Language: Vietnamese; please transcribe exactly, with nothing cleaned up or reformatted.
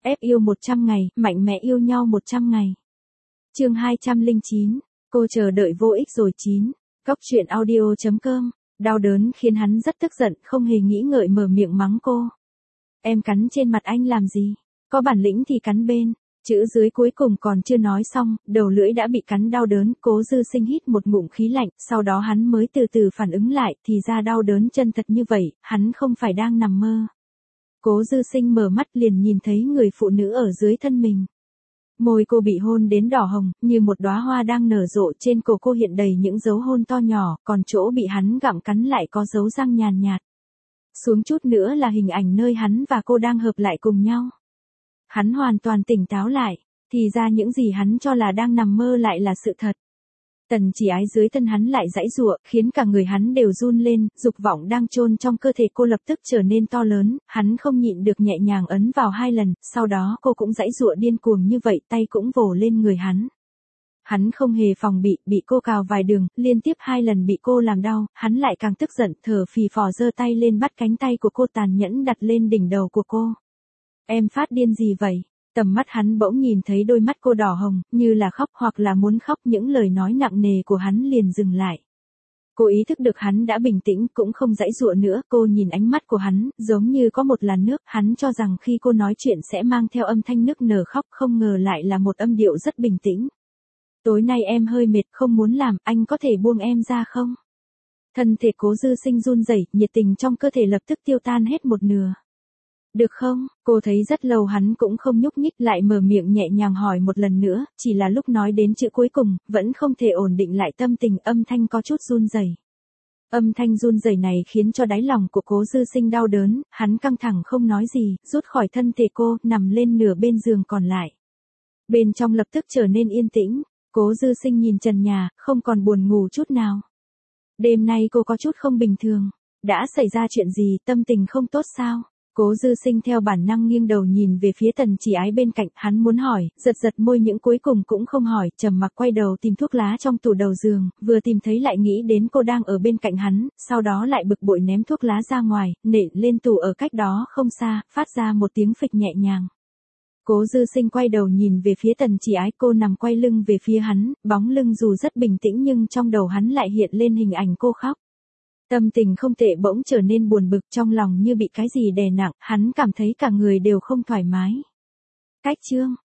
ép yêu một trăm ngày, mạnh mẽ yêu nhau một trăm ngày. Chương hai trăm lẻ chín, cô chờ đợi vô ích rồi chín. Góc truyện audio chấm com. Đau đớn khiến hắn rất tức giận, không hề nghĩ ngợi mở miệng mắng cô. Em cắn trên mặt anh làm gì? Có bản lĩnh thì cắn bên. Chữ dưới cuối cùng còn chưa nói xong, đầu lưỡi đã bị cắn đau đớn, Cố Dư Sinh hít một ngụm khí lạnh, sau đó hắn mới từ từ phản ứng lại, thì ra đau đớn chân thật như vậy, hắn không phải đang nằm mơ. Cố Dư Sinh mở mắt liền nhìn thấy người phụ nữ ở dưới thân mình. Môi cô bị hôn đến đỏ hồng, như một đóa hoa đang nở rộ, trên cổ cô hiện đầy những dấu hôn to nhỏ, còn chỗ bị hắn gặm cắn lại có dấu răng nhàn nhạt. Xuống chút nữa là hình ảnh nơi hắn và cô đang hợp lại cùng nhau. Hắn hoàn toàn tỉnh táo lại, thì ra những gì hắn cho là đang nằm mơ lại là sự thật. Tần Chỉ Ái dưới thân hắn lại giãy giụa, khiến cả người hắn đều run lên, dục vọng đang chôn trong cơ thể cô lập tức trở nên to lớn, hắn không nhịn được nhẹ nhàng ấn vào hai lần, sau đó cô cũng giãy giụa điên cuồng như vậy, tay cũng vồ lên người hắn. Hắn không hề phòng bị, bị cô cào vài đường, liên tiếp hai lần bị cô làm đau, hắn lại càng tức giận, thở phì phò giơ tay lên bắt cánh tay của cô tàn nhẫn đặt lên đỉnh đầu của cô. Em phát điên gì vậy? Tầm mắt hắn bỗng nhìn thấy đôi mắt cô đỏ hồng, như là khóc hoặc là muốn khóc, những lời nói nặng nề của hắn liền dừng lại. Cô ý thức được hắn đã bình tĩnh, cũng không giãy giụa nữa, cô nhìn ánh mắt của hắn, giống như có một làn nước, hắn cho rằng khi cô nói chuyện sẽ mang theo âm thanh nức nở khóc, không ngờ lại là một âm điệu rất bình tĩnh. Tối nay em hơi mệt, không muốn làm, anh có thể buông em ra không? Thân thể Cố Dư Sinh run rẩy, nhiệt tình trong cơ thể lập tức tiêu tan hết một nửa. Được không? Cô thấy rất lâu hắn cũng không nhúc nhích, lại mở miệng nhẹ nhàng hỏi một lần nữa, chỉ là lúc nói đến chữ cuối cùng, vẫn không thể ổn định lại tâm tình, âm thanh có chút run rẩy. Âm thanh run rẩy này khiến cho đáy lòng của Cố Dư Sinh đau đớn, hắn căng thẳng không nói gì, rút khỏi thân thể cô, nằm lên nửa bên giường còn lại. Bên trong lập tức trở nên yên tĩnh, Cố Dư Sinh nhìn trần nhà, không còn buồn ngủ chút nào. Đêm nay cô có chút không bình thường, đã xảy ra chuyện gì, tâm tình không tốt sao? Cố Dư Sinh theo bản năng nghiêng đầu nhìn về phía Tần Chỉ Ái bên cạnh, hắn muốn hỏi, giật giật môi những cuối cùng cũng không hỏi, trầm mặc quay đầu tìm thuốc lá trong tủ đầu giường, vừa tìm thấy lại nghĩ đến cô đang ở bên cạnh hắn, sau đó lại bực bội ném thuốc lá ra ngoài, nện lên tủ ở cách đó không xa, phát ra một tiếng phịch nhẹ nhàng. Cố Dư Sinh quay đầu nhìn về phía Tần Chỉ Ái, cô nằm quay lưng về phía hắn, bóng lưng dù rất bình tĩnh nhưng trong đầu hắn lại hiện lên hình ảnh cô khóc. Tâm tình không tệ bỗng trở nên buồn bực, trong lòng như bị cái gì đè nặng, hắn cảm thấy cả người đều không thoải mái. Cách chương